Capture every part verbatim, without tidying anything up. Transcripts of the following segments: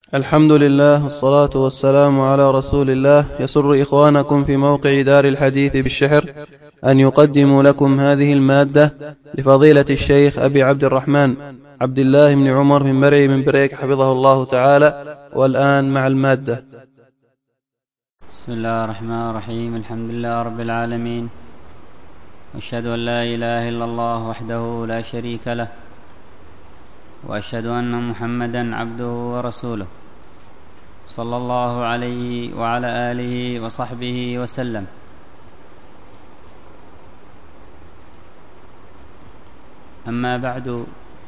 الحمد لله والصلاة والسلام على رسول الله. يسر إخوانكم في موقع دار الحديث بالشحر أن يقدموا لكم هذه المادة لفضيلة الشيخ أبي عبد الرحمن عبد الله بن عمر من مرعي من بريك حفظه الله تعالى. والآن مع المادة. بسم الله الرحمن الرحيم. الحمد لله رب العالمين، وأشهد أن لا إله إلا الله وحده لا شريك له، وأشهد أن محمدا عبده ورسوله، صلى الله عليه وعلى آله وصحبه وسلم. أما بعد،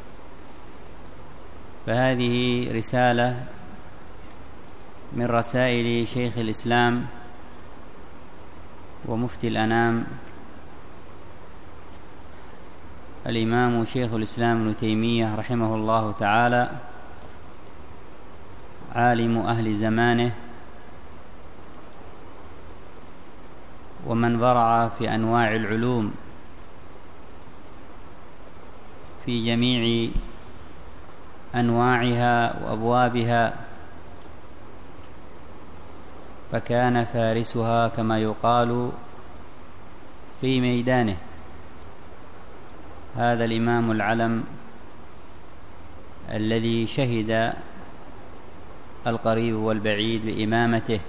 فهذه رسالة من رسائل شيخ الإسلام ومفتي الأنام الإمام شيخ الإسلام ابن تيمية رحمه الله تعالى، عالم أهل زمانه ومن برع في أنواع العلوم في جميع أنواعها وأبوابها، فكان فارسها كما يقال في ميدانه. هذا الإمام العلم الذي شهد القريب والبعيد بإمامته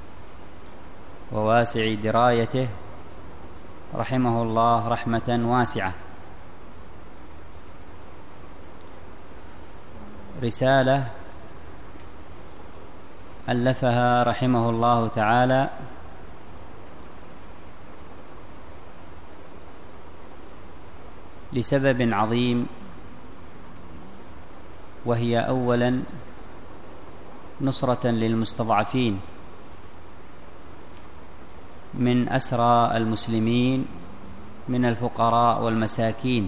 وواسع درايته، رحمه الله رحمة واسعة. رسالة ألفها رحمه الله تعالى لسبب عظيم، وهي أولا نصرة للمستضعفين من أسرى المسلمين من الفقراء والمساكين،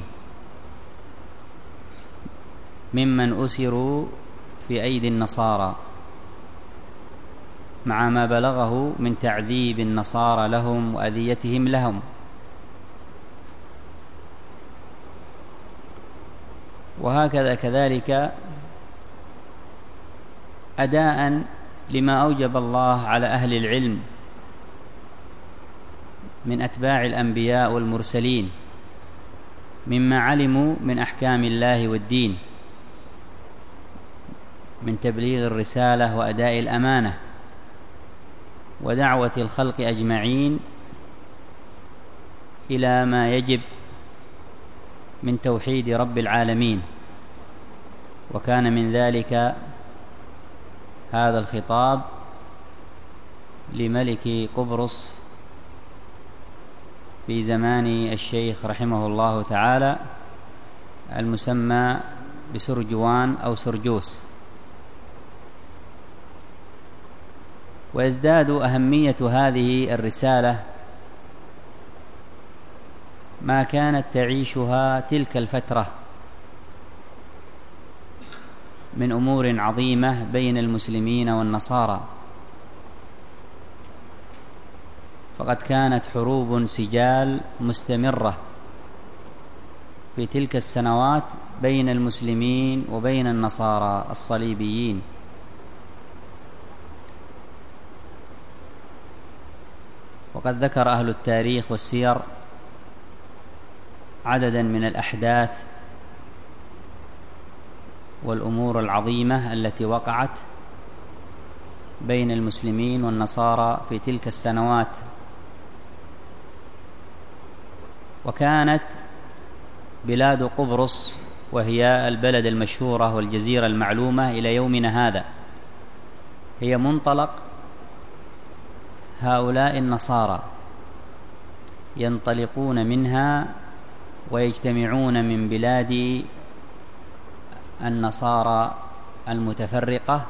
ممن أسروا في أيدي النصارى، مع ما بلغه من تعذيب النصارى لهم وأذيتهم لهم. وهكذا كذلك أداء لما أوجب الله على أهل العلم من أتباع الأنبياء والمرسلين مما علموا من أحكام الله والدين، من تبليغ الرسالة وأداء الأمانة ودعوة الخلق أجمعين إلى ما يجب من توحيد رب العالمين. وكان من ذلك هذا الخطاب لملك قبرص في زمان الشيخ رحمه الله تعالى، المسمى بسرجوان أو سرجوس. ويزداد أهمية هذه الرسالة ما كانت تعيشها تلك الفترة من أمور عظيمة بين المسلمين والنصارى، فقد كانت حروب سجال مستمرة في تلك السنوات بين المسلمين وبين النصارى الصليبيين. وقد ذكر أهل التاريخ والسير عددا من الأحداث والأمور العظيمة التي وقعت بين المسلمين والنصارى في تلك السنوات. وكانت بلاد قبرص، وهي البلد المشهورة والجزيرة المعلومة إلى يومنا هذا، هي منطلق هؤلاء النصارى، ينطلقون منها ويجتمعون من بلاد النصارى المتفرقة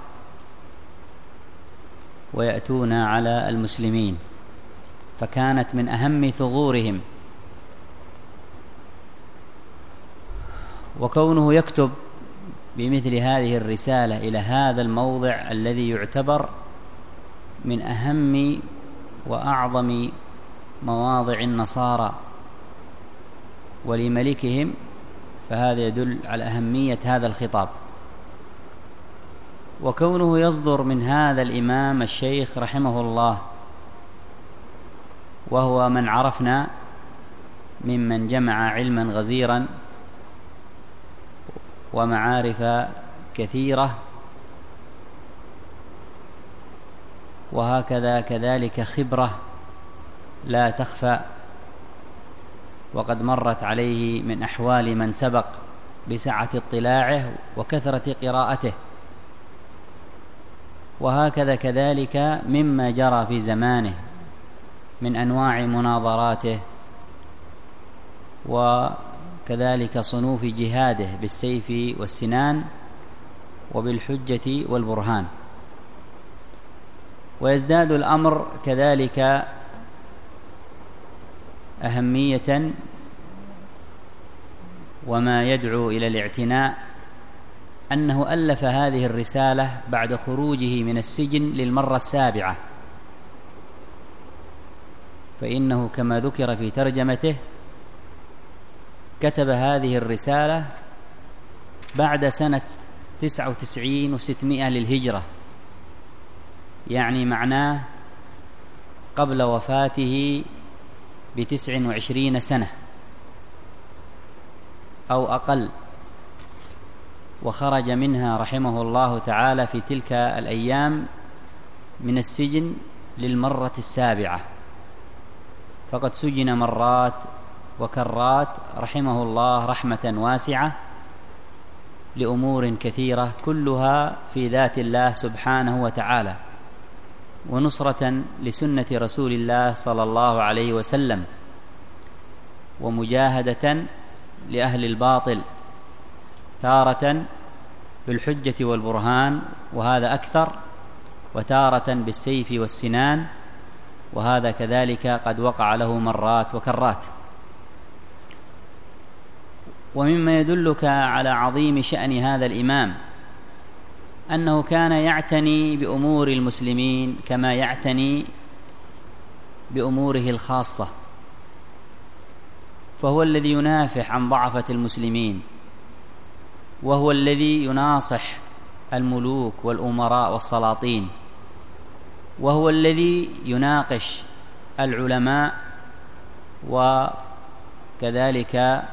ويأتون على المسلمين، فكانت من أهم ثغورهم. وكونه يكتب بمثل هذه الرسالة إلى هذا الموضع الذي يعتبر من أهم وأعظم مواضع النصارى ولملكهم، فهذا يدل على أهمية هذا الخطاب. وكونه يصدر من هذا الإمام الشيخ رحمه الله، وهو من عرفنا ممن جمع علما غزيرا ومعارف كثيرة، وهكذا كذلك خبرة لا تخفى، وقد مرت عليه من أحوال من سبق بسعة اطلاعه وكثرة قراءته، وهكذا كذلك مما جرى في زمانه من أنواع مناظراته، وكذلك صنوف جهاده بالسيف والسنان وبالحجة والبرهان. ويزداد الأمر كذلك أهمية وما يدعو إلى الاعتناء أنه ألف هذه الرسالة بعد خروجه من السجن للمرة السابعة، فإنه كما ذكر في ترجمته كتب هذه الرسالة بعد سنة تسعة وتسعين وستمائة للهجرة، يعني معناه قبل وفاته بتسع وعشرين سنة أو أقل، وخرج منها رحمه الله تعالى في تلك الأيام من السجن للمرة السابعة، فقد سجن مرات وكرات رحمه الله رحمة واسعة لأمور كثيرة كلها في ذات الله سبحانه وتعالى، ونصرة لسنة رسول الله صلى الله عليه وسلم، ومجاهدة لأهل الباطل، تارة بالحجة والبرهان وهذا أكثر، وتارة بالسيف والسنان وهذا كذلك قد وقع له مرات وكرات. ومما يدلك على عظيم شأن هذا الإمام أنه كان يعتني بأمور المسلمين كما يعتني بأموره الخاصة، فهو الذي ينافح عن ضعفة المسلمين، وهو الذي يناصح الملوك والأمراء والسلاطين، وهو الذي يناقش العلماء وكذلك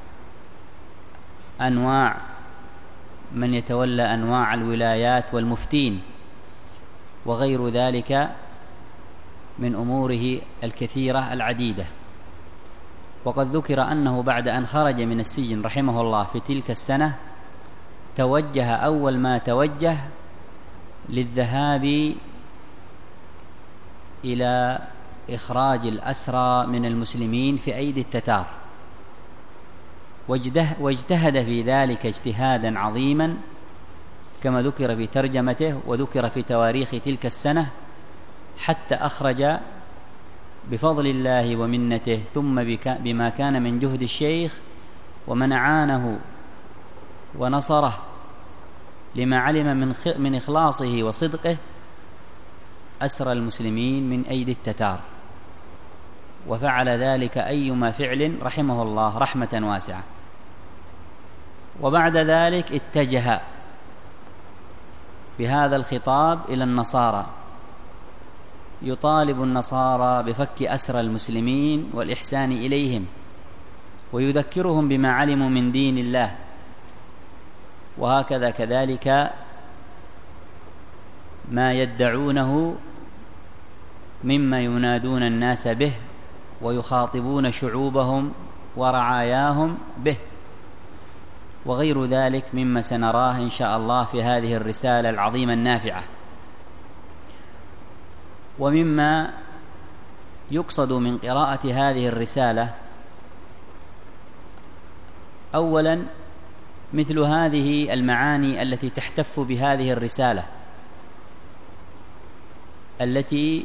أنواع من يتولى أنواع الولايات والمفتين وغير ذلك من أموره الكثيرة العديدة. وقد ذكر أنه بعد أن خرج من السجن رحمه الله في تلك السنة توجه أول ما توجه للذهاب إلى إخراج الأسرى من المسلمين في أيدي التتار، واجتهد في ذلك اجتهادا عظيما كما ذكر في ترجمته وذكر في تواريخ تلك السنة، حتى أخرج بفضل الله ومنته ثم بما كان من جهد الشيخ ومن أعانه ونصره لما علم من من إخلاصه وصدقه أسرى المسلمين من أيدي التتار، وفعل ذلك أيما فعل رحمه الله رحمة واسعة. وبعد ذلك اتجه بهذا الخطاب إلى النصارى، يطالب النصارى بفك أسرى المسلمين والإحسان إليهم، ويذكرهم بما علموا من دين الله، وهكذا كذلك ما يدعونه مما ينادون الناس به ويخاطبون شعوبهم ورعاياهم به، وغير ذلك مما سنراه إن شاء الله في هذه الرسالة العظيمة النافعة. ومما يقصد من قراءة هذه الرسالة أولا مثل هذه المعاني التي تحتف بهذه الرسالة، التي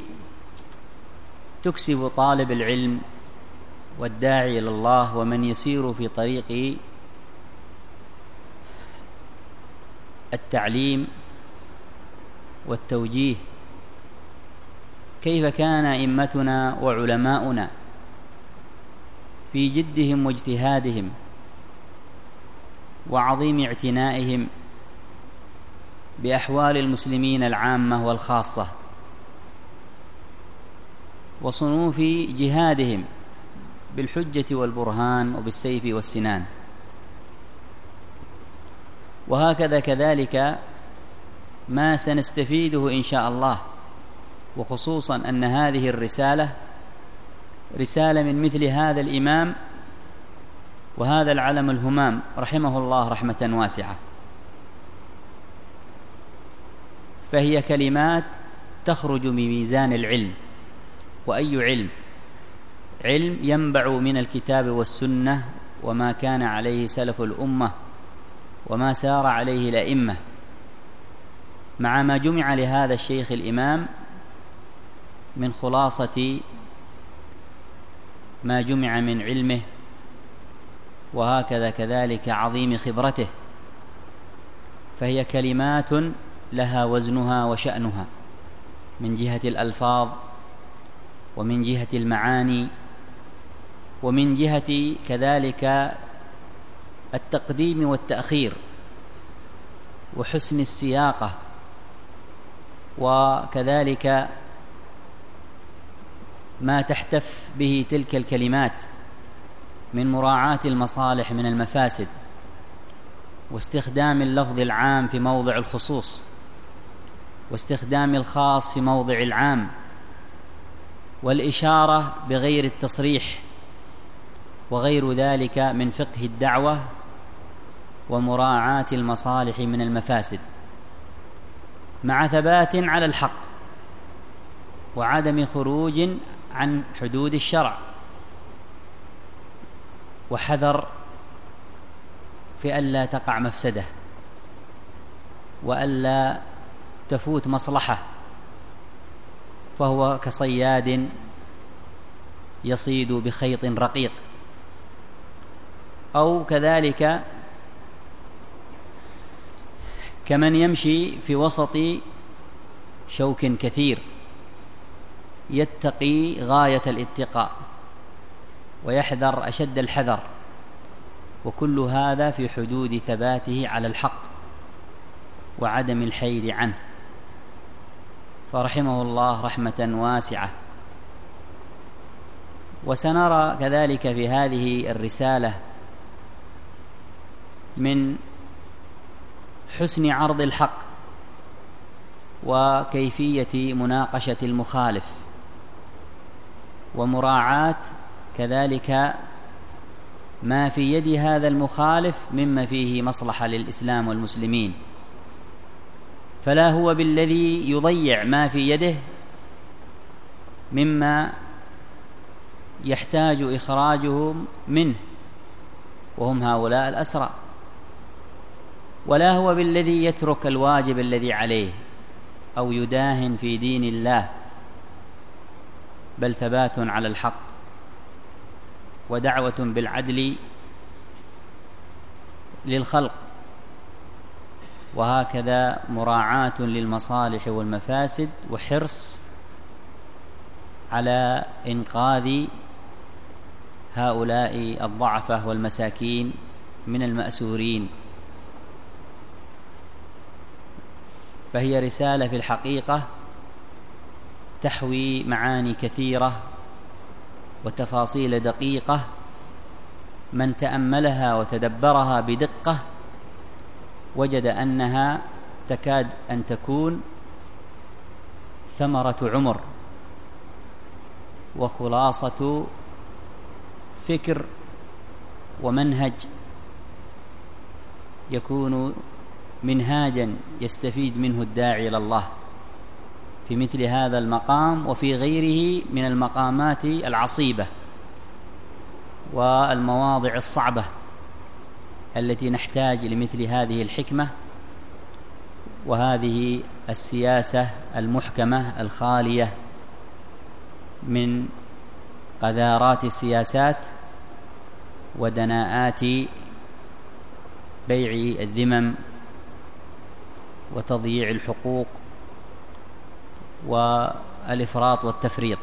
تكسب طالب العلم والداعي إلى الله ومن يسير في طريق التعليم والتوجيه كيف كان أئمتنا وعلماؤنا في جدهم واجتهادهم وعظيم اعتنائهم بأحوال المسلمين العامة والخاصة وصنوف جهادهم بالحجة والبرهان وبالسيف والسنان. وهكذا كذلك ما سنستفيده إن شاء الله، وخصوصا أن هذه الرسالة رسالة من مثل هذا الإمام وهذا العلم الهمام رحمه الله رحمة واسعة، فهي كلمات تخرج بميزان العلم. وأي علم؟ علم ينبع من الكتاب والسنة وما كان عليه سلف الأمة وما سار عليه الأئمة، مع ما جمع لهذا الشيخ الإمام من خلاصة ما جمع من علمه، وهكذا كذلك عظيم خبرته. فهي كلمات لها وزنها وشأنها من جهة الألفاظ ومن جهة المعاني ومن جهة كذلك التقديم والتأخير وحسن السياقة، وكذلك ما تحتف به تلك الكلمات من مراعاة المصالح من المفاسد، واستخدام اللفظ العام في موضع الخصوص، واستخدام الخاص في موضع العام، والإشارة بغير التصريح، وغير ذلك من فقه الدعوة ومراعاة المصالح من المفاسد، مع ثبات على الحق وعدم خروج عن حدود الشرع، وحذر في ألا تقع مفسدة وألا تفوت مصلحة، فهو كصياد يصيد بخيط رقيق، أو كذلك كمن يمشي في وسط شوك كثير يتقي غاية الاتقاء ويحذر أشد الحذر، وكل هذا في حدود ثباته على الحق وعدم الحيد عنه، فرحمه الله رحمة واسعة. وسنرى كذلك في هذه الرسالة من حسن عرض الحق وكيفية مناقشة المخالف، ومراعاة كذلك ما في يد هذا المخالف مما فيه مصلحة للإسلام والمسلمين، فلا هو بالذي يضيع ما في يده مما يحتاج إخراجهم منه وهم هؤلاء الأسرى، ولا هو بالذي يترك الواجب الذي عليه أو يداهن في دين الله، بل ثبات على الحق ودعوة بالعدل للخلق، وهكذا مراعاة للمصالح والمفاسد وحرص على إنقاذ هؤلاء الضعفة والمساكين من المأسورين. فهي رسالة في الحقيقة تحوي معاني كثيرة وتفاصيل دقيقة، من تأملها وتدبرها بدقة وجد أنها تكاد أن تكون ثمرة عمر وخلاصة فكر ومنهج يكون منهاجا يستفيد منه الداعي إلى الله في مثل هذا المقام وفي غيره من المقامات العصيبة والمواضع الصعبة التي نحتاج لمثل هذه الحكمة وهذه السياسة المحكمة الخالية من قذارات السياسات ودناءات بيع الذمم وتضييع الحقوق والإفراط والتفريط.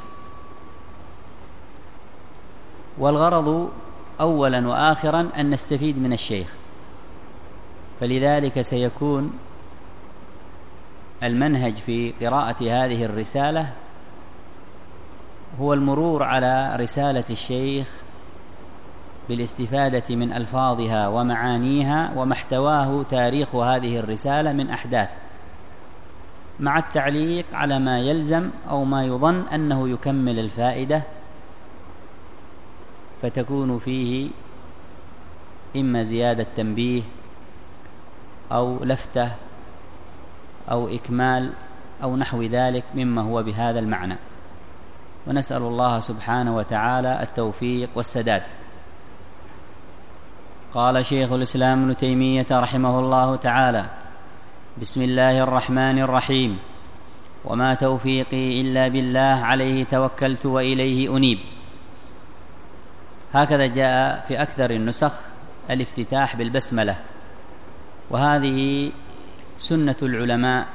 والغرض أولا وآخرا أن نستفيد من الشيخ، فلذلك سيكون المنهج في قراءة هذه الرسالة هو المرور على رسالة الشيخ بالاستفادة من ألفاظها ومعانيها وما احتواه تاريخ هذه الرسالة من أحداث، مع التعليق على ما يلزم أو ما يظن أنه يكمل الفائدة، فتكون فيه إما زيادة تنبيه أو لفتة أو إكمال أو نحو ذلك مما هو بهذا المعنى. ونسأل الله سبحانه وتعالى التوفيق والسداد. قال شيخ الإسلام ابن تيمية رحمه الله تعالى: بسم الله الرحمن الرحيم، وما توفيقي إلا بالله، عليه توكلت وإليه أنيب. هكذا جاء في أكثر النسخ الافتتاح بالبسملة، وهذه سنة العلماء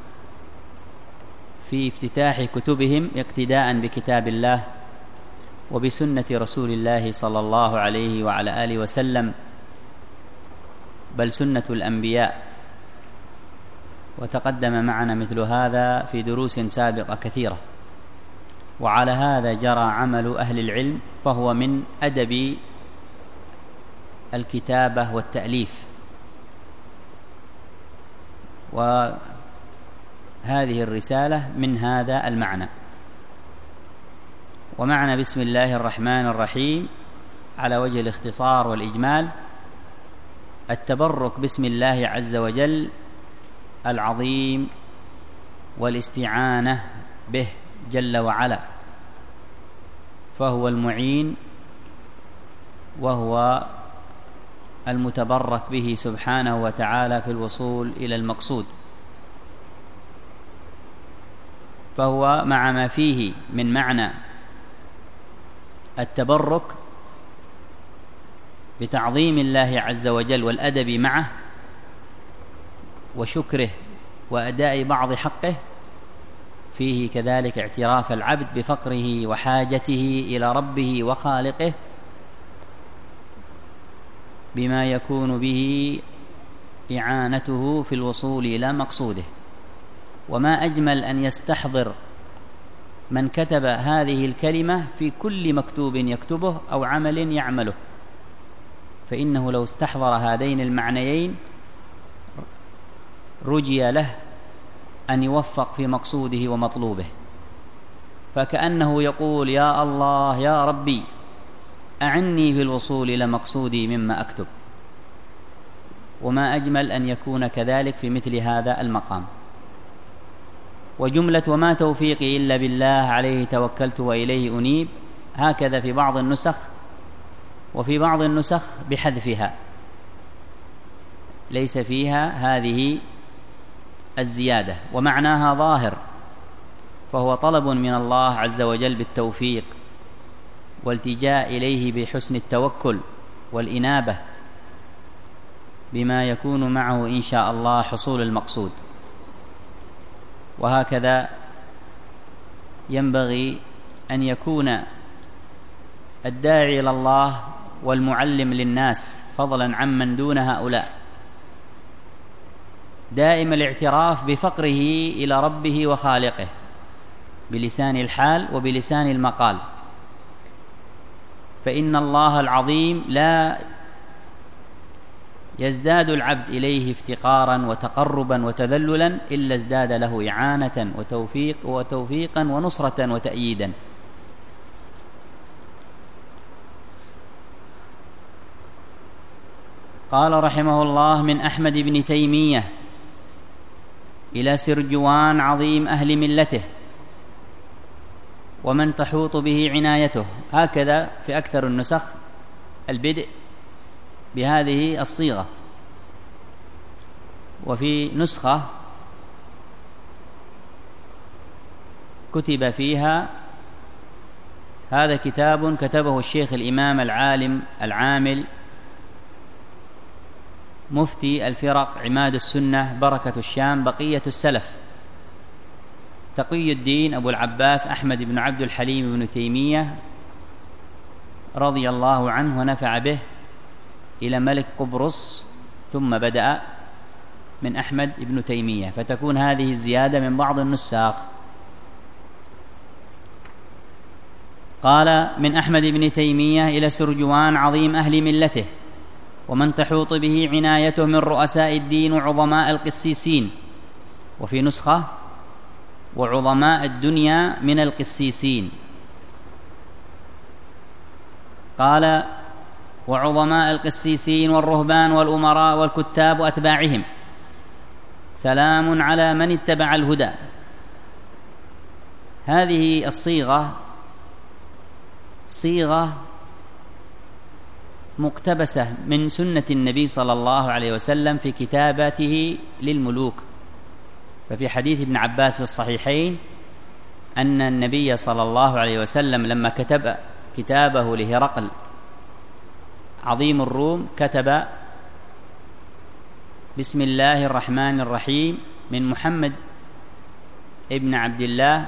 في افتتاح كتبهم اقتداء بكتاب الله وبسنة رسول الله صلى الله عليه وعلى آله وسلم، بل سنة الأنبياء، وتقدم معنا مثل هذا في دروس سابقة كثيرة. وعلى هذا جرى عمل أهل العلم، فهو من أدب الكتابة والتأليف. وهذه الرسالة من هذا المعنى. ومعنى بسم الله الرحمن الرحيم على وجه الاختصار والإجمال التبرك باسم الله عز وجل العظيم والاستعانة به جل وعلا، فهو المعين وهو المتبرك به سبحانه وتعالى في الوصول إلى المقصود. فهو مع ما فيه من معنى التبرك بتعظيم الله عز وجل والأدب معه وشكره وأداء بعض حقه، فيه كذلك اعتراف العبد بفقره وحاجته إلى ربه وخالقه بما يكون به إعانته في الوصول إلى مقصوده. وما أجمل أن يستحضر من كتب هذه الكلمة في كل مكتوب يكتبه أو عمل يعمله، فإنه لو استحضر هذين المعنيين رجي له أن يوفق في مقصوده ومطلوبه، فكأنه يقول: يا الله يا ربي أعني في الوصول إلى مقصودي مما أكتب. وما أجمل أن يكون كذلك في مثل هذا المقام. وجملة وما توفيقي إلا بالله، عليه توكلت وإليه أنيب، هكذا في بعض النسخ، وفي بعض النسخ بحذفها، ليس فيها هذه الزيادة، ومعناها ظاهر، فهو طلب من الله عز وجل بالتوفيق والتجاء إليه بحسن التوكل والإنابة بما يكون معه إن شاء الله حصول المقصود. وهكذا ينبغي أن يكون الداعي إلى الله والمعلم للناس فضلا عمن دون هؤلاء دائم الاعتراف بفقره إلى ربه وخالقه بلسان الحال وبلسان المقال، فإن الله العظيم لا يزداد العبد إليه افتقارا وتقربا وتذللا إلا ازداد له إعانة وتوفيق وتوفيقا ونصرة وتأييدا. قال رحمه الله: من أحمد بن تيمية إلى سرجوان عظيم أهل ملته ومن تحوط به عنايته. هكذا في أكثر النسخ البدء بهذه الصيغة. وفي نسخة كتب فيها: هذا كتاب كتبه الشيخ الإمام العالم العامل مفتي الفرق عماد السنة بركة الشام بقية السلف تقي الدين أبو العباس أحمد بن عبد الحليم بن تيمية رضي الله عنه ونفع به إلى ملك قبرص، ثم بدأ من أحمد بن تيمية، فتكون هذه الزيادة من بعض النساخ. قال: من أحمد بن تيمية إلى سرجوان عظيم أهل ملته، ومن تحوط به عنايته من رؤساء الدين وعظماء القسيسين، وفي نسخة: وعظماء الدنيا من القسيسين. قال: وعظماء القسيسين والرهبان والأمراء والكتاب وأتباعهم، سلام على من اتبع الهدى. هذه الصيغة صيغة مقتبسة من سنة النبي صلى الله عليه وسلم في كتاباته للملوك. ففي حديث ابن عباس في الصحيحين أن النبي صلى الله عليه وسلم لما كتب كتابه لهرقل عظيم الروم كتب: بسم الله الرحمن الرحيم، من محمد ابن عبد الله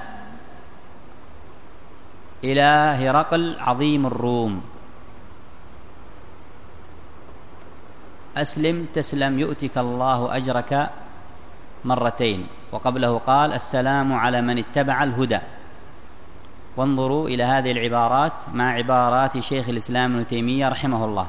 إلى هرقل عظيم الروم، أسلم تسلم يؤتك الله أجرك مرتين. وقبله قال: السلام على من اتبع الهدى. وانظروا إلى هذه العبارات مع عبارات شيخ الإسلام ابن تيمية رحمه الله.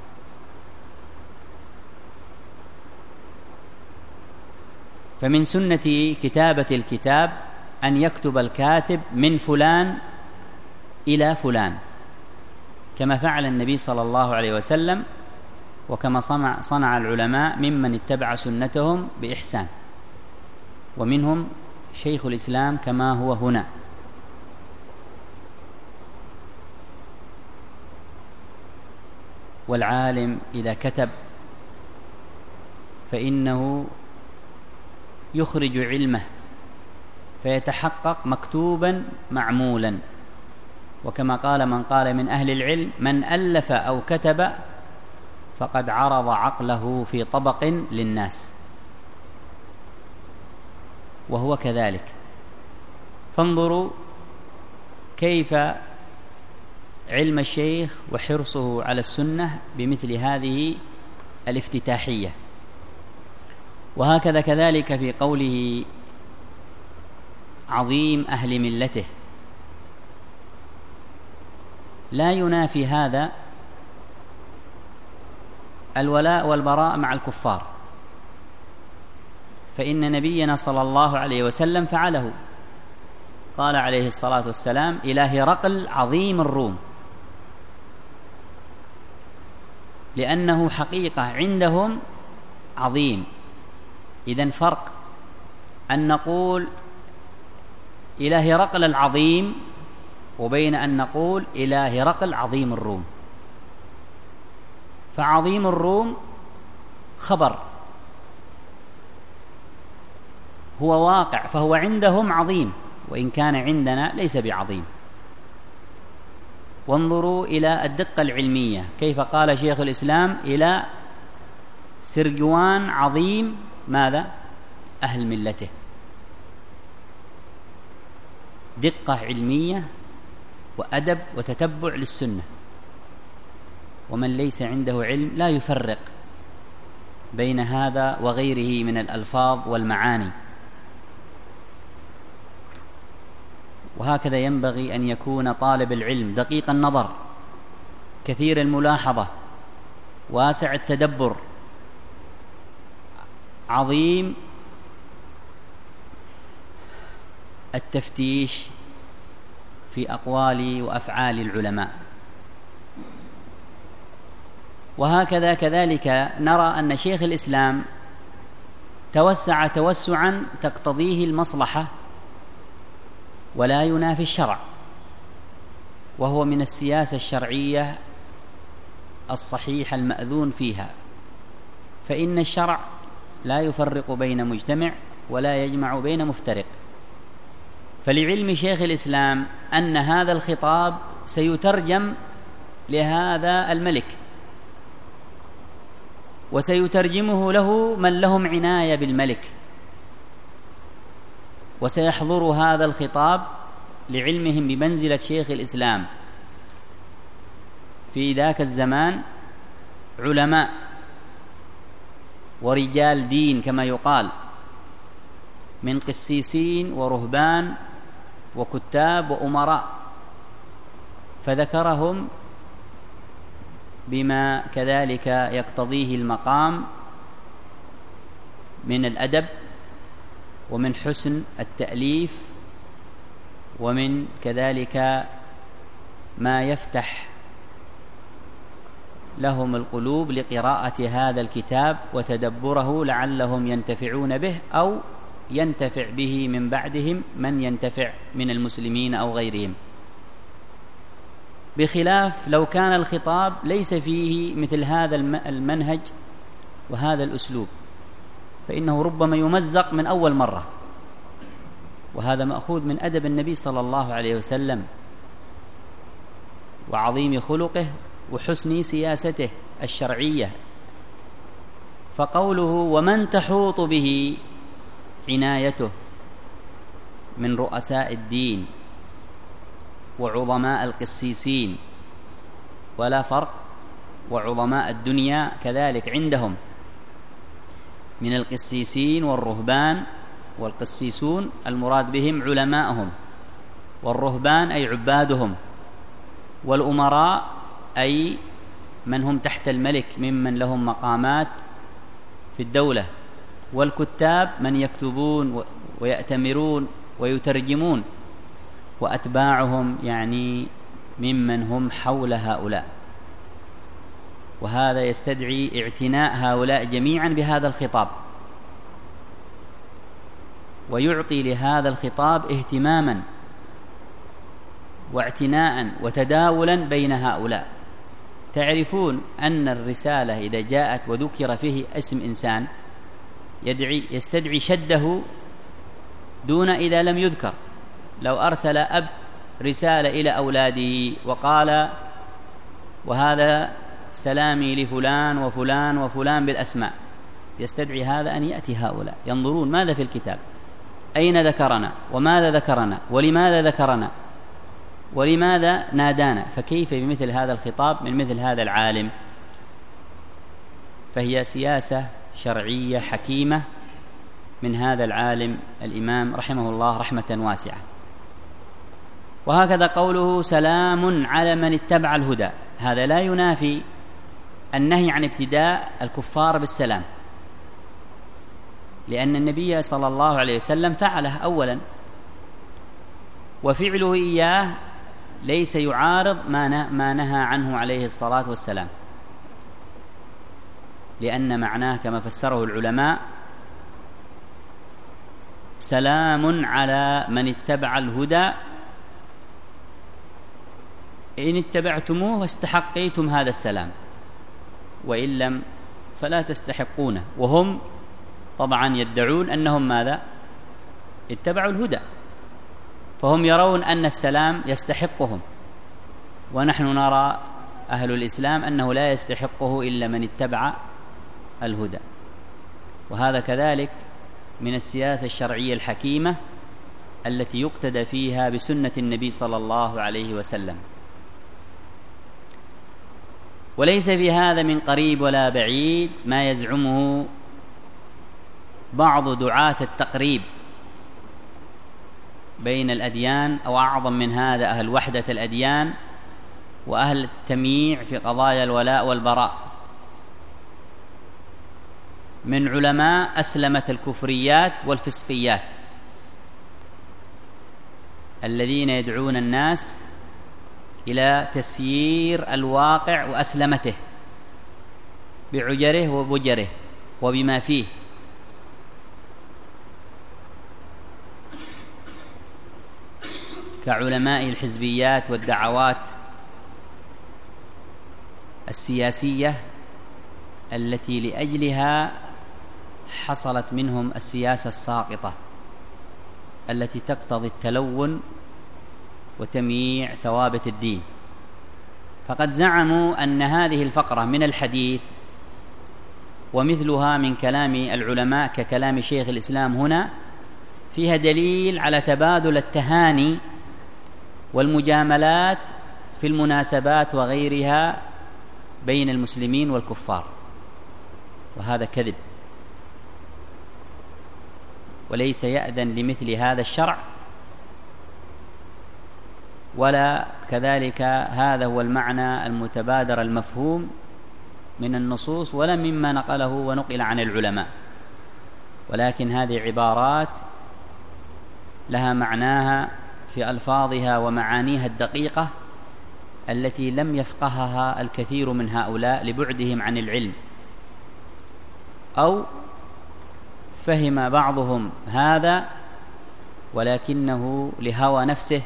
فمن سنة كتابة الكتاب أن يكتب الكاتب من فلان إلى فلان، كما فعل النبي صلى الله عليه وسلم، وكما صنع, صنع العلماء ممن اتبع سنتهم بإحسان، ومنهم شيخ الإسلام كما هو هنا. والعالم إذا كتب فإنه يخرج علمه فيتحقق مكتوبا معمولا. وكما قال من قال من أهل العلم: من ألف أو كتب فقد عرض عقله في طبق للناس. وهو كذلك. فانظروا كيف علم الشيخ وحرصه على السنة بمثل هذه الافتتاحية. وهكذا كذلك في قوله عظيم أهل ملته، لا ينافي هذا الولاء والبراء مع الكفار، فإن نبينا صلى الله عليه وسلم فعله. قال عليه الصلاة والسلام: إلى هرقل عظيم الروم، لأنه حقيقة عندهم عظيم. إذن فرق أن نقول إلى هرقل العظيم وبين أن نقول إلى هرقل عظيم الروم. فعظيم الروم خبر، هو واقع، فهو عندهم عظيم، وإن كان عندنا ليس بعظيم. وانظروا إلى الدقة العلمية، كيف قال شيخ الإسلام: إلى سرجوان عظيم ماذا؟ أهل ملته. دقة علمية وأدب وتتبع للسنة. ومن ليس عنده علم لا يفرق بين هذا وغيره من الألفاظ والمعاني. وهكذا ينبغي أن يكون طالب العلم دقيق النظر، كثير الملاحظة، واسع التدبر، عظيم التفتيش في أقوال وأفعال العلماء. وهكذا كذلك نرى أن شيخ الإسلام توسع توسعا تقتضيه المصلحة ولا ينافي الشرع، وهو من السياسة الشرعية الصحيحة المأذون فيها. فإن الشرع لا يفرق بين مجتمع ولا يجمع بين مفترق. فلعلم شيخ الإسلام أن هذا الخطاب سيترجم لهذا الملك، وسيترجمه له من لهم عناية بالملك، وسيحضر هذا الخطاب لعلمهم بمنزلة شيخ الإسلام في ذاك الزمان علماء ورجال دين كما يقال من قسيسين ورهبان وكتاب وأمراء، فذكرهم بما كذلك يقتضيه المقام من الأدب ومن حسن التأليف ومن كذلك ما يفتح لهم القلوب لقراءة هذا الكتاب وتدبره لعلهم ينتفعون به أو ينتفع به من بعدهم من ينتفع من المسلمين أو غيرهم، بخلاف لو كان الخطاب ليس فيه مثل هذا المنهج وهذا الأسلوب، فإنه ربما يمزق من أول مرة، وهذا مأخوذ من أدب النبي صلى الله عليه وسلم وعظيم خلقه وحسن سياسته الشرعية. فقوله ومن تحوط به عنايته من رؤساء الدين وعظماء القسيسين، ولا فرق، وعظماء الدنيا كذلك عندهم من القسيسين والرهبان، والقسيسون المراد بهم علماءهم، والرهبان أي عبادهم، والأمراء أي من هم تحت الملك ممن لهم مقامات في الدولة، والكتاب من يكتبون ويأتمرون ويترجمون، وأتباعهم يعني ممن هم حول هؤلاء. وهذا يستدعي اعتناء هؤلاء جميعا بهذا الخطاب، ويعطي لهذا الخطاب اهتماما واعتناء وتداولا بين هؤلاء. تعرفون أن الرسالة إذا جاءت وذكر فيه اسم إنسان يدعي يستدعي شده دون إذا لم يذكر. لو أرسل أب رسالة إلى أولاده وقال وهذا سلامي لفلان وفلان وفلان بالأسماء، يستدعي هذا أن يأتي هؤلاء ينظرون ماذا في الكتاب، أين ذكرنا وماذا ذكرنا ولماذا ذكرنا ولماذا نادانا، فكيف بمثل هذا الخطاب من مثل هذا العالم؟ فهي سياسة شرعية حكيمة من هذا العالم الإمام رحمه الله رحمة واسعة. وهكذا قوله سلام على من اتبع الهدى، هذا لا ينافي النهي عن ابتداء الكفار بالسلام، لأن النبي صلى الله عليه وسلم فعله أولا، وفعله إياه ليس يعارض ما نهى عنه عليه الصلاة والسلام، لأن معناه كما فسره العلماء سلام على من اتبع الهدى، إن اتبعتموه استحقيتم هذا السلام، وإن لم فلا تستحقونه. وهم طبعا يدعون أنهم ماذا؟ اتبعوا الهدى، فهم يرون أن السلام يستحقهم، ونحن نرى أهل الإسلام أنه لا يستحقه إلا من اتبع الهدى. وهذا كذلك من السياسة الشرعية الحكيمة التي يقتدى فيها بسنة النبي صلى الله عليه وسلم. وليس في هذا من قريب ولا بعيد ما يزعمه بعض دعاة التقريب بين الأديان، أو أعظم من هذا أهل وحدة الأديان وأهل التمييع في قضايا الولاء والبراء، من علماء أسلمت الكفريات والفسقيات الذين يدعون الناس إلى تسيير الواقع وأسلمته بعجره وبجره وبما فيه، كعلماء الحزبيات والدعوات السياسية التي لأجلها حصلت منهم السياسة الساقطة التي تقتضي التلون وتمييع ثوابت الدين. فقد زعموا أن هذه الفقرة من الحديث ومثلها من كلام العلماء ككلام شيخ الإسلام هنا فيها دليل على تبادل التهاني والمجاملات في المناسبات وغيرها بين المسلمين والكفار، وهذا كذب. وليس يأذن لمثل هذا الشرع، ولا كذلك هذا هو المعنى المتبادر المفهوم من النصوص ولا مما نقله ونقل عن العلماء، ولكن هذه عبارات لها معناها في ألفاظها ومعانيها الدقيقة التي لم يفقهها الكثير من هؤلاء لبعدهم عن العلم، أو فهم بعضهم هذا ولكنه لهوى نفسه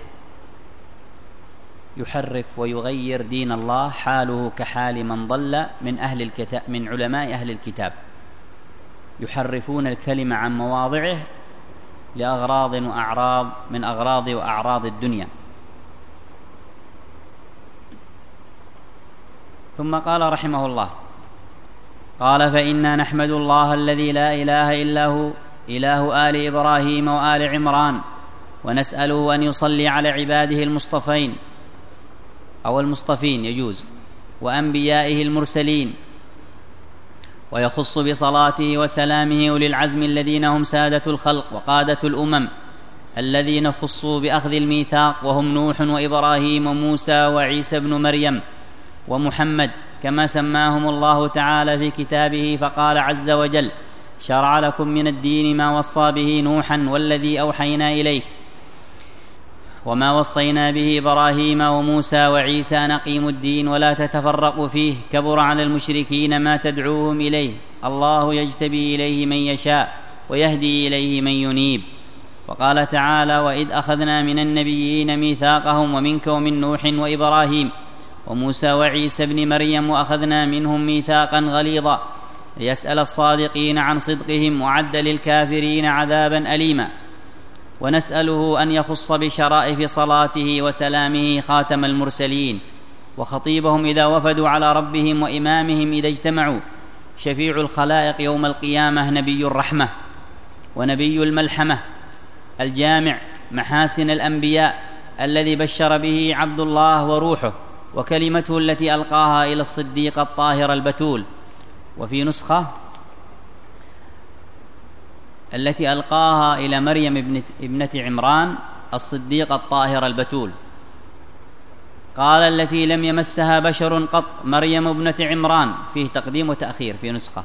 يحرف ويغير دين الله، حاله كحال من ضل من أهل الكتاب من علماء أهل الكتاب، يحرفون الكلمة عن مواضعه لأغراض وأعراض من أغراض وأعراض الدنيا. ثم قال رحمه الله: قال: فإنا نحمد الله الذي لا إله إلا هو إله آل إبراهيم وآل عمران، ونسأله أن يصلي على عباده المصطفين أو المصطفين يجوز وأنبيائه المرسلين، ويخص بصلاته وسلامه أولي العزم الذين هم سادة الخلق وقادة الأمم الذين خصوا بأخذ الميثاق، وهم نوح وإبراهيم وموسى وعيسى بن مريم ومحمد، كما سماهم الله تعالى في كتابه فقال عز وجل: شرع لكم من الدين ما وصى به نوحا والذي أوحينا إليك وما وصينا به إبراهيم وموسى وعيسى أن أقيموا الدين ولا تتفرقوا فيه، كبر على المشركين ما تدعوهم إليه، الله يجتبي إليه من يشاء ويهدي إليه من ينيب. وقال تعالى: وإذ أخذنا من النبيين ميثاقهم ومنك ومن نوح وإبراهيم وموسى وعيسى بن مريم وأخذنا منهم ميثاقا غليظا، ليسأل الصادقين عن صدقهم وعد للكافرين عذابا أليما. ونسأله أن يخص بشرائف صلاته وسلامه خاتم المرسلين وخطيبهم إذا وفدوا على ربهم وإمامهم إذا اجتمعوا، شفيع الخلائق يوم القيامة، نبي الرحمة ونبي الملحمة، الجامع محاسن الأنبياء الذي بشر به عبد الله وروحه، وكلمته التي ألقاها إلى الصديق الطاهر البتول. وفي نسخة: التي ألقاها إلى مريم ابنة عمران الصديق الطاهر البتول. قال: التي لم يمسها بشر قط، مريم ابنة عمران، فيه تقديم وتأخير في نسخة.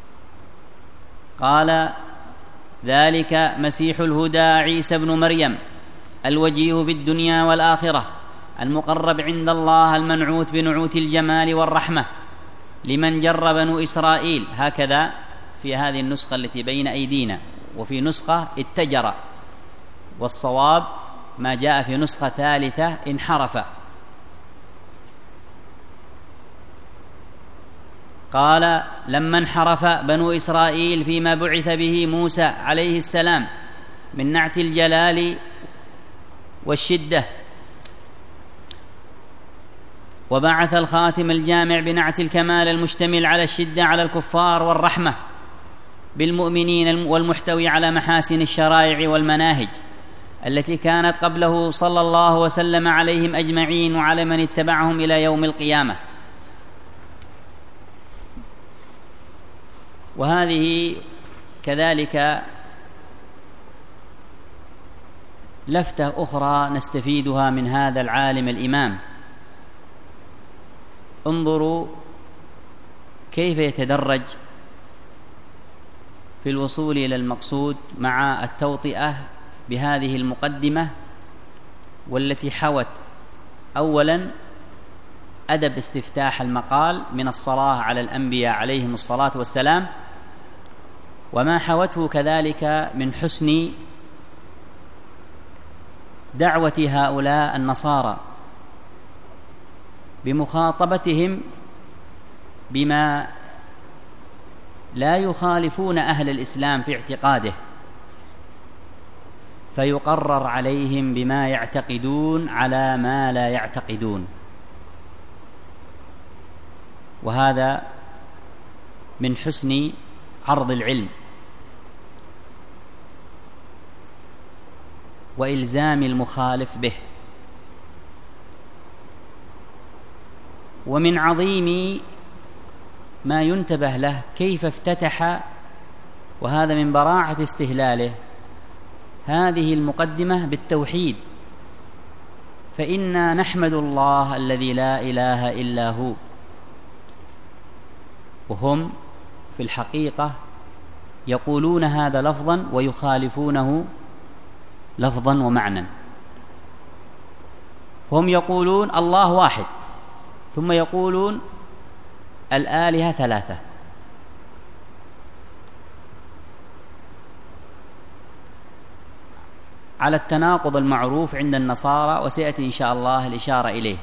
قال: ذلك مسيح الهدى عيسى بن مريم، الوجيه في الدنيا والآخرة، المقرب عند الله، المنعوت بنعوت الجمال والرحمة، لمن جر بنو إسرائيل. هكذا في هذه النسخة التي بين أيدينا، وفي نسخة اتجر، والصواب ما جاء في نسخة ثالثة انحرف. قال: لما انحرف بنو إسرائيل فيما بعث به موسى عليه السلام من نعت الجلال والشدة، وبعث الخاتم الجامع بنعت الكمال المشتمل على الشدة على الكفار والرحمة بالمؤمنين، والمحتوي على محاسن الشرائع والمناهج التي كانت قبله صلى الله وسلم عليهم أجمعين وعلى من اتبعهم إلى يوم القيامة. وهذه كذلك لفتة أخرى نستفيدها من هذا العالم الإمام. انظروا كيف يتدرج في الوصول إلى المقصود مع التوطئة بهذه المقدمة، والتي حوت أولا أدب استفتاح المقال من الصلاة على الأنبياء عليهم الصلاة والسلام، وما حوته كذلك من حسن دعوة هؤلاء النصارى بمخاطبتهم بما لا يخالفون أهل الإسلام في اعتقاده، فيقرر عليهم بما يعتقدون على ما لا يعتقدون. وهذا من حسن عرض العلم وإلزام المخالف به. ومن عظيم ما ينتبه له كيف افتتح، وهذا من براعة استهلاله، هذه المقدمة بالتوحيد، فإنا نحمد الله الذي لا إله إلا هو، وهم في الحقيقة يقولون هذا لفظا ويخالفونه لفظا ومعنى. هم يقولون الله واحد، ثم يقولون الآلهة ثلاثة. على التناقض المعروف عند النصارى، وسيأتي إن شاء الله الإشارة إليه.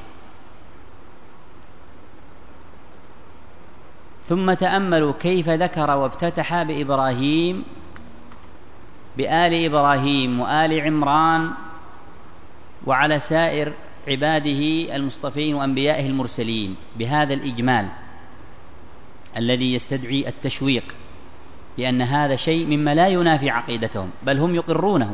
ثم تأملوا كيف ذكر وافتتح بإبراهيم، بآل إبراهيم وآل عمران، وعلى سائر عباده المصطفين وأنبيائه المرسلين، بهذا الإجمال الذي يستدعي التشويق، لأن هذا شيء مما لا ينافي عقيدتهم، بل هم يقرونه،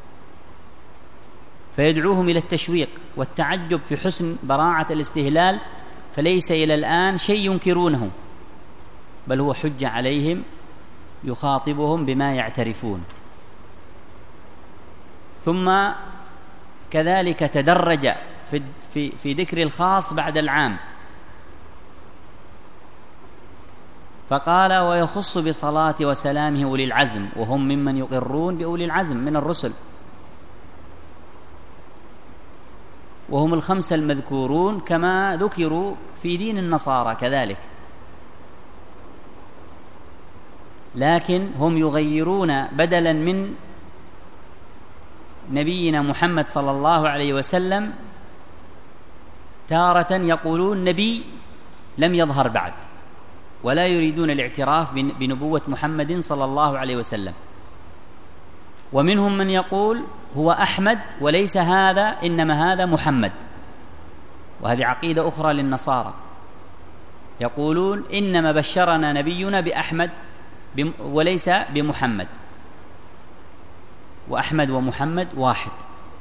فيدعوهم إلى التشويق والتعجب في حسن براعة الاستهلال، فليس إلى الآن شيء ينكرونه، بل هو حجة عليهم يخاطبهم بما يعترفون. ثم كذلك تدرج في في في ذكر الخاص بعد العام، فقال ويخص بصلاة وسلامه أولي العزم، وهم ممن يقرون بأولي العزم من الرسل، وهم الخمسة المذكورون كما ذكروا في دين النصارى كذلك، لكن هم يغيرون بدلا من نبينا محمد صلى الله عليه وسلم تارة يقولون نبي لم يظهر بعد، ولا يريدون الاعتراف بنبوة محمد صلى الله عليه وسلم. ومنهم من يقول هو أحمد وليس هذا، إنما هذا محمد، وهذه عقيدة أخرى للنصارى، يقولون إنما بشرنا نبينا بأحمد وليس بمحمد، وأحمد ومحمد واحد.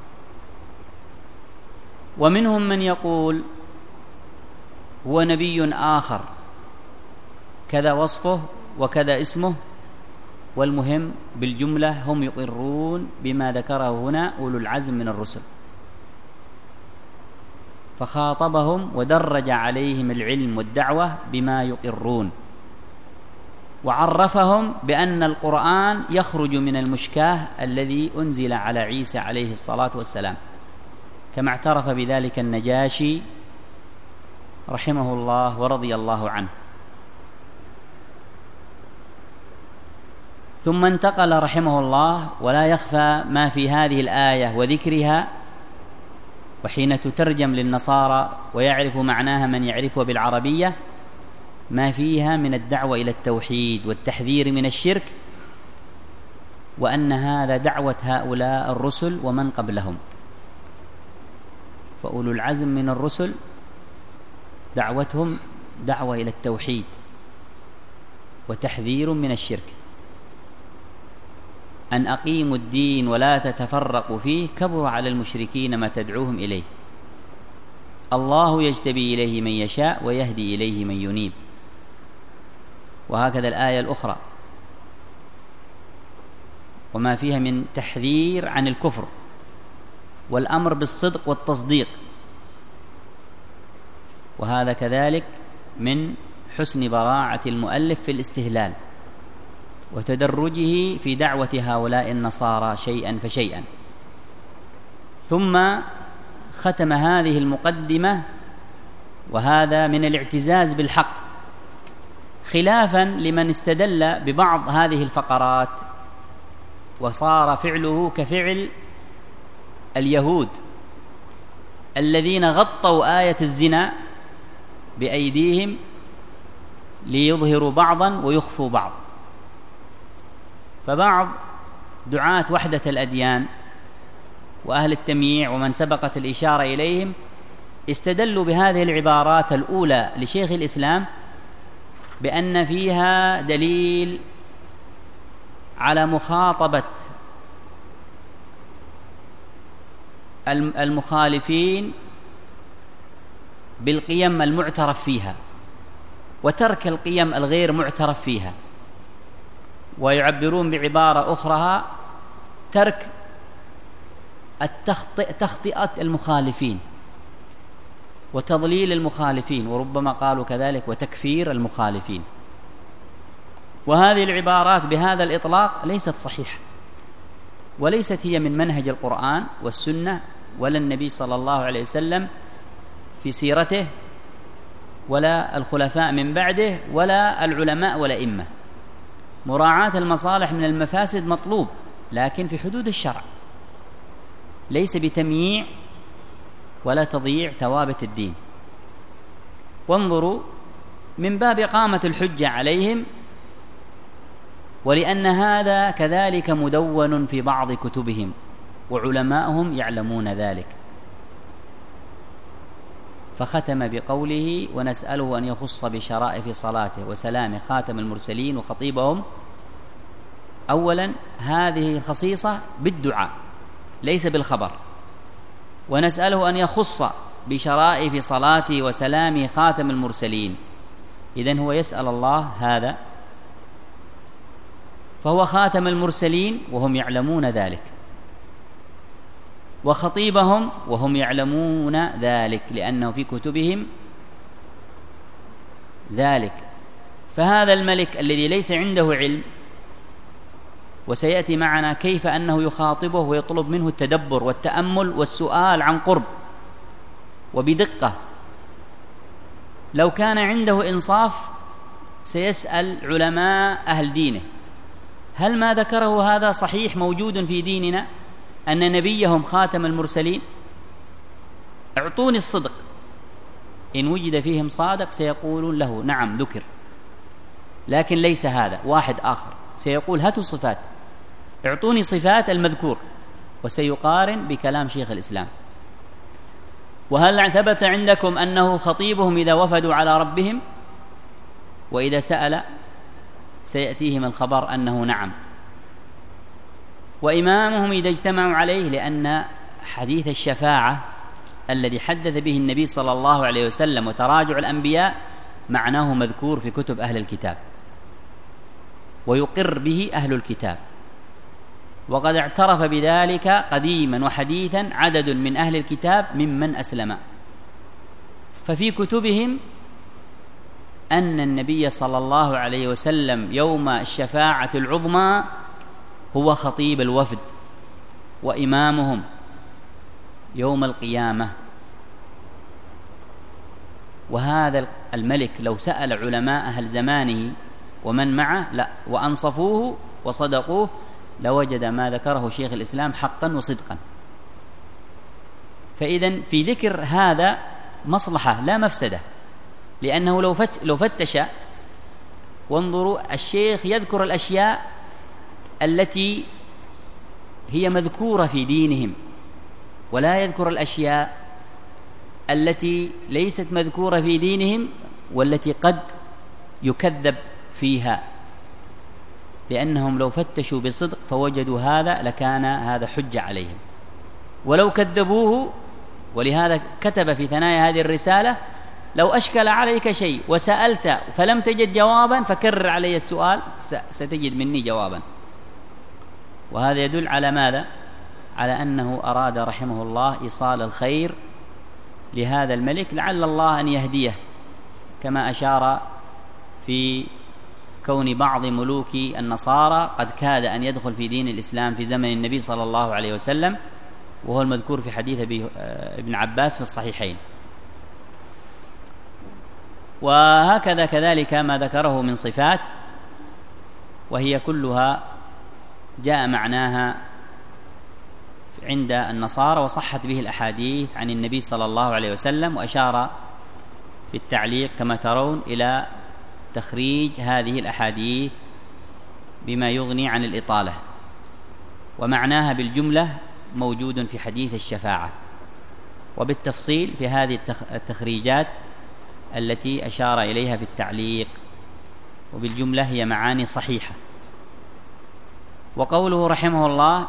ومنهم من يقول هو نبي آخر كذا وصفه وكذا اسمه، والمهم بالجملة هم يقرون بما ذكره هنا أولو العزم من الرسل، فخاطبهم ودرج عليهم العلم والدعوة بما يقرون، وعرفهم بأن القرآن يخرج من المشكاه الذي أنزل على عيسى عليه الصلاة والسلام، كما اعترف بذلك النجاشي رحمه الله ورضي الله عنه. ثم انتقل رحمه الله، ولا يخفى ما في هذه الآية وذكرها، وحين تترجم للنصارى ويعرف معناها من يعرفها بالعربية، ما فيها من الدعوة إلى التوحيد والتحذير من الشرك، وأن هذا دعوة هؤلاء الرسل ومن قبلهم. فأولو العزم من الرسل دعوتهم دعوة إلى التوحيد وتحذير من الشرك، أن أقيموا الدين ولا تتفرقوا فيه، كبر على المشركين ما تدعوهم إليه، الله يجتبي إليه من يشاء ويهدي إليه من ينيب. وهكذا الآية الأخرى، وما فيها من تحذير عن الكفر والأمر بالصدق والتصديق، وهذا كذلك من حسن براعة المؤلف في الاستهلال وتدرجه في دعوة هؤلاء النصارى شيئا فشيئا. ثم ختم هذه المقدمة، وهذا من الاعتزاز بالحق، خلافا لمن استدل ببعض هذه الفقرات وصار فعله كفعل اليهود الذين غطوا آية الزنا بأيديهم ليظهروا بعضا ويخفوا بعض. فبعض دعاة وحدة الأديان وأهل التمييع ومن سبقت الإشارة إليهم استدلوا بهذه العبارات الأولى لشيخ الإسلام بأن فيها دليل على مخاطبة المخالفين بالقيم المعترف فيها وترك القيم الغير معترف فيها، ويعبرون بعبارة أخرى ترك تخطئة المخالفين وتضليل المخالفين، وربما قالوا كذلك وتكفير المخالفين. وهذه العبارات بهذا الإطلاق ليست صحيحة، وليست هي من منهج القرآن والسنة ولا النبي صلى الله عليه وسلم في سيرته، ولا الخلفاء من بعده، ولا العلماء والأئمة. مراعاة المصالح من المفاسد مطلوب، لكن في حدود الشرع، ليس بتمييع ولا تضييع ثوابت الدين. وانظروا من باب إقامة الحجة عليهم، ولأن هذا كذلك مدون في بعض كتبهم وعلماءهم يعلمون ذلك. فختم بقوله: ونسأله أن يخص بشرائف صلاته وسلامه خاتم المرسلين وخطيبهم. أولا هذه خصيصة بالدعاء ليس بالخبر. ونسأله أن يخص بشرائف صلاته وسلامه خاتم المرسلين، إذن هو يسأل الله هذا، فهو خاتم المرسلين وهم يعلمون ذلك، وخطيبهم وهم يعلمون ذلك لأنه في كتبهم ذلك. فهذا الملك الذي ليس عنده علم، وسيأتي معنا كيف أنه يخاطبه ويطلب منه التدبر والتأمل والسؤال عن قرب وبدقة، لو كان عنده إنصاف سيسأل علماء أهل دينه: هل ما ذكره هذا صحيح موجود في ديننا أن نبيهم خاتم المرسلين؟ اعطوني الصدق. إن وجد فيهم صادق سيقولون له نعم ذكر، لكن ليس هذا. واحد آخر سيقول هاتوا صفات، اعطوني صفات المذكور، وسيقارن بكلام شيخ الإسلام. وهل ثبت عندكم أنه خطيبهم إذا وفدوا على ربهم؟ وإذا سأل سيأتيهم الخبر أنه نعم. وإمامهم إذا اجتمعوا عليه، لأن حديث الشفاعة الذي حدث به النبي صلى الله عليه وسلم وتراجع الأنبياء معناه مذكور في كتب أهل الكتاب، ويقر به أهل الكتاب، وقد اعترف بذلك قديما وحديثا عدد من أهل الكتاب ممن أسلم. ففي كتبهم أن النبي صلى الله عليه وسلم يوم الشفاعة العظمى هو خطيب الوفد وإمامهم يوم القيامة. وهذا الملك لو سأل علماء أهل زمانه ومن معه لا وأنصفوه وصدقوه لوجد ما ذكره شيخ الإسلام حقا وصدقا. فإذن في ذكر هذا مصلحة لا مفسدة، لأنه لو لو فتش، وانظروا الشيخ يذكر الأشياء التي هي مذكورة في دينهم، ولا يذكر الأشياء التي ليست مذكورة في دينهم والتي قد يكذب فيها، لأنهم لو فتشوا بصدق فوجدوا هذا لكان هذا حجة عليهم، ولو كذبوه. ولهذا كتب في ثنايا هذه الرسالة: لو أشكل عليك شيء وسألت فلم تجد جوابا فكرر علي السؤال ستجد مني جوابا. وهذا يدل على ماذا؟ على أنه أراد رحمه الله إيصال الخير لهذا الملك، لعل الله أن يهديه، كما أشار في كون بعض ملوك النصارى قد كاد أن يدخل في دين الإسلام في زمن النبي صلى الله عليه وسلم، وهو المذكور في حديث ابن عباس في الصحيحين. وهكذا كذلك ما ذكره من صفات، وهي كلها جاء معناها عند النصارى وصحت به الأحاديث عن النبي صلى الله عليه وسلم. وأشار في التعليق كما ترون إلى تخريج هذه الأحاديث بما يغني عن الإطالة، ومعناها بالجملة موجود في حديث الشفاعة، وبالتفصيل في هذه التخريجات التي أشار إليها في التعليق، وبالجملة هي معاني صحيحة. وقوله رحمه الله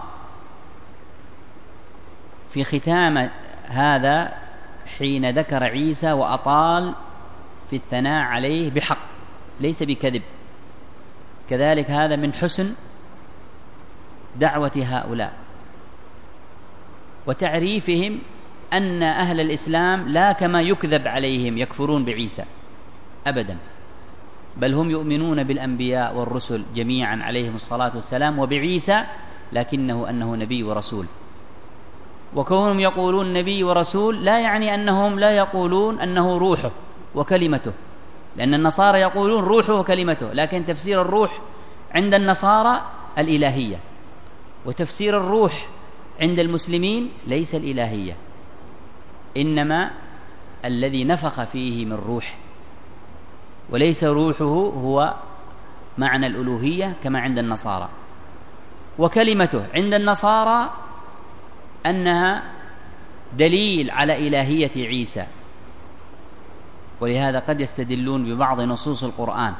في ختام هذا حين ذكر عيسى وأطال في الثناء عليه بحق ليس بكذب، كذلك هذا من حسن دعوة هؤلاء، وتعريفهم أن أهل الإسلام لا كما يكذب عليهم يكفرون بعيسى أبدا، بل هم يؤمنون بالأنبياء والرسل جميعا عليهم الصلاة والسلام، وبعيسى لكنه أنه نبي ورسول. وكونهم يقولون نبي ورسول لا يعني أنهم لا يقولون أنه روحه وكلمته، لأن النصارى يقولون روحه وكلمته، لكن تفسير الروح عند النصارى الإلهية، وتفسير الروح عند المسلمين ليس الإلهية، إنما الذي نفخ فيه من روح، وليس روحه هو معنى الألوهية كما عند النصارى. وكلمته عند النصارى أنها دليل على إلهية عيسى، ولهذا قد يستدلون ببعض نصوص القرآن.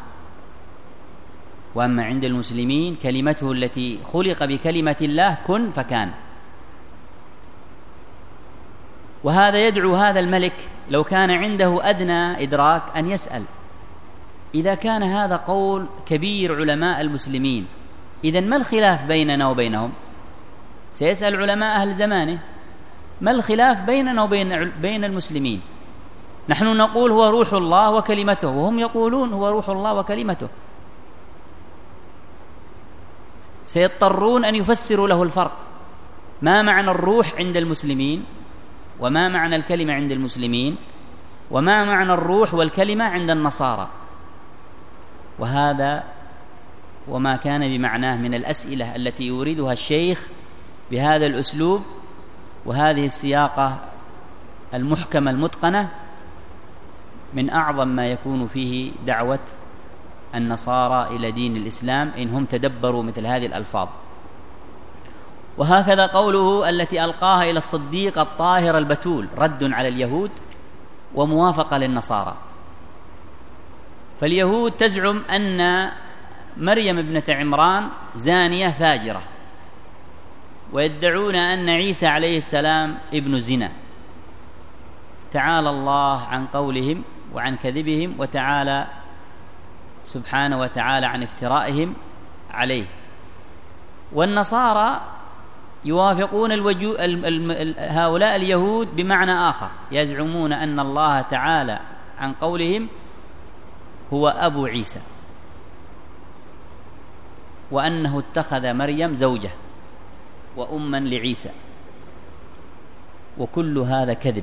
وأما عند المسلمين كلمته التي خلق بكلمة الله كن فكان. وهذا يدعو هذا الملك لو كان عنده أدنى إدراك أن يسأل، إذا كان هذا قول كبير علماء المسلمين، إذن ما الخلاف بيننا وبينهم؟ سيسأل علماء أهل زمانه ما الخلاف بيننا وبين بين المسلمين؟ نحن نقول هو روح الله وكلمته، وهم يقولون هو روح الله وكلمته. سيضطرون أن يفسروا له الفرق، ما معنى الروح عند المسلمين، وما معنى الكلمة عند المسلمين، وما معنى الروح والكلمة عند النصارى. وهذا وما كان بمعناه من الأسئلة التي يوردها الشيخ بهذا الأسلوب وهذه السياقة المحكمة المتقنة من أعظم ما يكون فيه دعوة النصارى إلى دين الإسلام إن هم تدبروا مثل هذه الألفاظ. وهكذا قوله التي ألقاها إلى الصديق الطاهر البتول رد على اليهود وموافقة للنصارى. فاليهود تزعم أن مريم ابنة عمران زانية فاجرة، ويدعون أن عيسى عليه السلام ابن زنا. تعالى الله عن قولهم وعن كذبهم، وتعالى سبحانه وتعالى عن افترائهم عليه. والنصارى يوافقون الوجو... هؤلاء اليهود بمعنى آخر، يزعمون أن الله تعالى عن قولهم هو أبو عيسى، وأنه اتخذ مريم زوجة وأما لعيسى، وكل هذا كذب.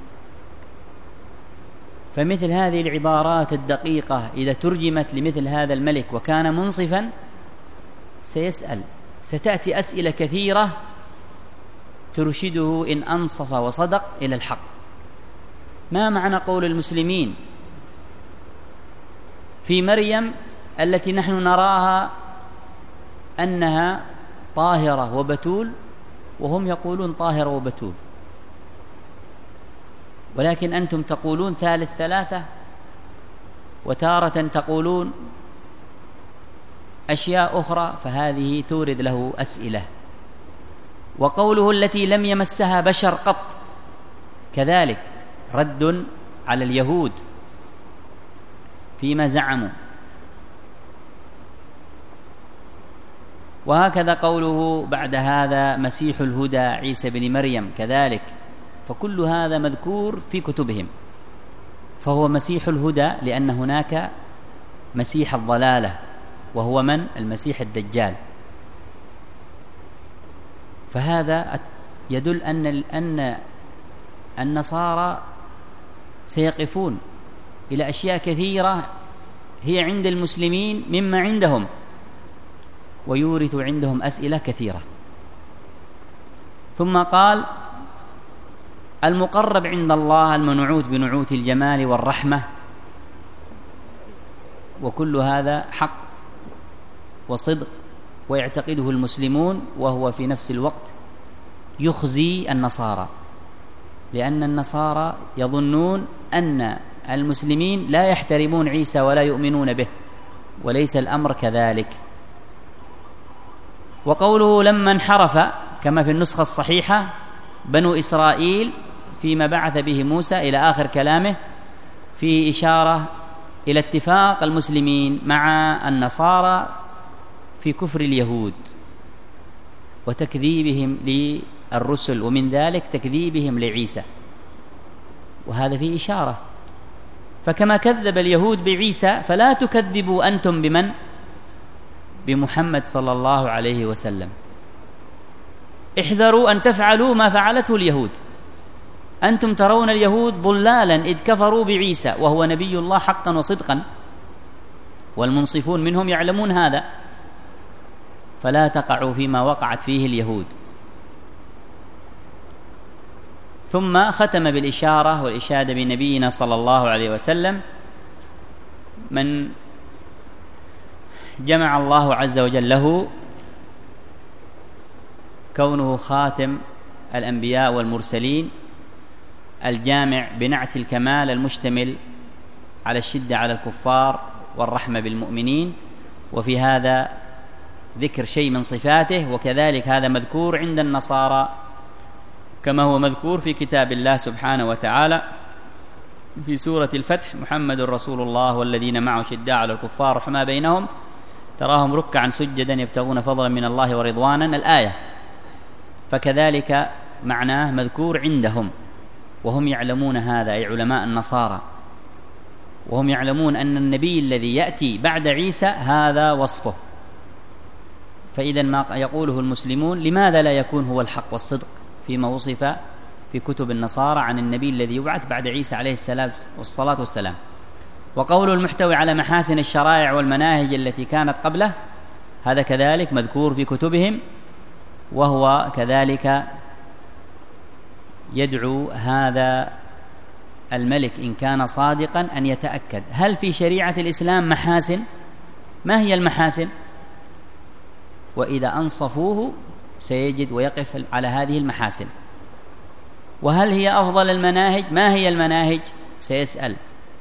فمثل هذه العبارات الدقيقة إذا ترجمت لمثل هذا الملك وكان منصفا سيسأل، ستأتي أسئلة كثيرة ترشده إن أنصف وصدق إلى الحق. ما معنى قول المسلمين في مريم التي نحن نراها أنها طاهرة وبتول، وهم يقولون طاهرة وبتول، ولكن أنتم تقولون ثالث ثلاثة، وتارة تقولون أشياء أخرى، فهذه تورد له أسئلة. وقوله التي لم يمسها بشر قط كذلك رد على اليهود فيما زعموا. وهكذا قوله بعد هذا مسيح الهدى عيسى بن مريم كذلك، فكل هذا مذكور في كتبهم. فهو مسيح الهدى لأن هناك مسيح الضلالة وهو من؟ المسيح الدجال. فهذا يدل أن أن النصارى سيقفون إلى أشياء كثيرة هي عند المسلمين مما عندهم، ويورث عندهم أسئلة كثيرة. ثم قال المقرب عند الله المنعوت بنعوت الجمال والرحمة، وكل هذا حق وصدق ويعتقده المسلمون، وهو في نفس الوقت يخزي النصارى، لأن النصارى يظنون أن المسلمين لا يحترمون عيسى ولا يؤمنون به، وليس الأمر كذلك. وقوله لما انحرف كما في النسخة الصحيحة بنو إسرائيل فيما بعث به موسى إلى آخر كلامه، في إشارة إلى اتفاق المسلمين مع النصارى في كفر اليهود وتكذيبهم الرسل، ومن ذلك تكذيبهم لعيسى، وهذا فيه إشارة. فكما كذب اليهود بعيسى فلا تكذبوا أنتم بمن؟ بمحمد صلى الله عليه وسلم. احذروا أن تفعلوا ما فعلته اليهود. أنتم ترون اليهود ضلالا إذ كفروا بعيسى وهو نبي الله حقا وصدقا، والمنصفون منهم يعلمون هذا، فلا تقعوا فيما وقعت فيه اليهود. ثم ختم بالإشارة والإشادة بنبينا صلى الله عليه وسلم، من جمع الله عز وجل له كونه خاتم الأنبياء والمرسلين، الجامع بنعت الكمال المشتمل على الشدة على الكفار والرحمة بالمؤمنين، وفي هذا ذكر شيء من صفاته، وكذلك هذا مذكور عند النصارى كما هو مذكور في كتاب الله سبحانه وتعالى في سورة الفتح: محمد رسول الله والذين معه شداء على الكفار رحماء بينهم تراهم ركعا سجدا يبتغون فضلا من الله ورضوانا، الآية. فكذلك معناه مذكور عندهم، وهم يعلمون هذا، أي علماء النصارى، وهم يعلمون أن النبي الذي يأتي بعد عيسى هذا وصفه. فإذا ما يقوله المسلمون لماذا لا يكون هو الحق والصدق فيما وصف في كتب النصارى عن النبي الذي يبعث بعد عيسى عليه الصلاة والسلام؟ وقول المحتوي على محاسن الشرائع والمناهج التي كانت قبله، هذا كذلك مذكور في كتبهم، وهو كذلك يدعو هذا الملك إن كان صادقا أن يتأكد هل في شريعة الإسلام محاسن؟ ما هي المحاسن؟ وإذا أنصفوه سيجد ويقف على هذه المحاسن. وهل هي أفضل المناهج؟ ما هي المناهج؟ سيسأل.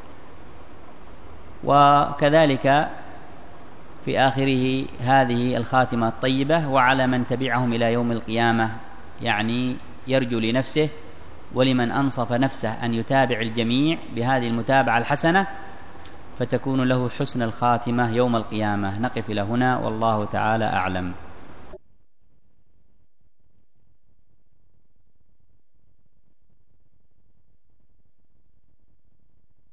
وكذلك في آخره هذه الخاتمة الطيبة: وعلى من تبعهم إلى يوم القيامة، يعني يرجو لنفسه ولمن أنصف نفسه أن يتابع الجميع بهذه المتابعة الحسنة، فتكون له حسن الخاتمة يوم القيامة. نقف إلى هنا والله تعالى أعلم.